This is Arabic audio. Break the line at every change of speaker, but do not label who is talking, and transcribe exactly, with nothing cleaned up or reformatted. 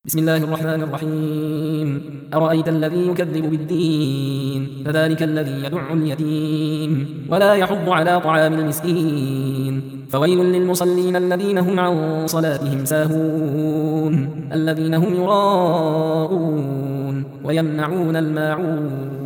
بسم الله الرحمن الرحيم أرأيت الذي يكذب بالدين فذلك الذي يدع اليتيم ولا يحض على طعام المسكين فويل للمصلين الذين هم عن صلاتهم ساهون الذين هم يراءون ويمنعون الماعون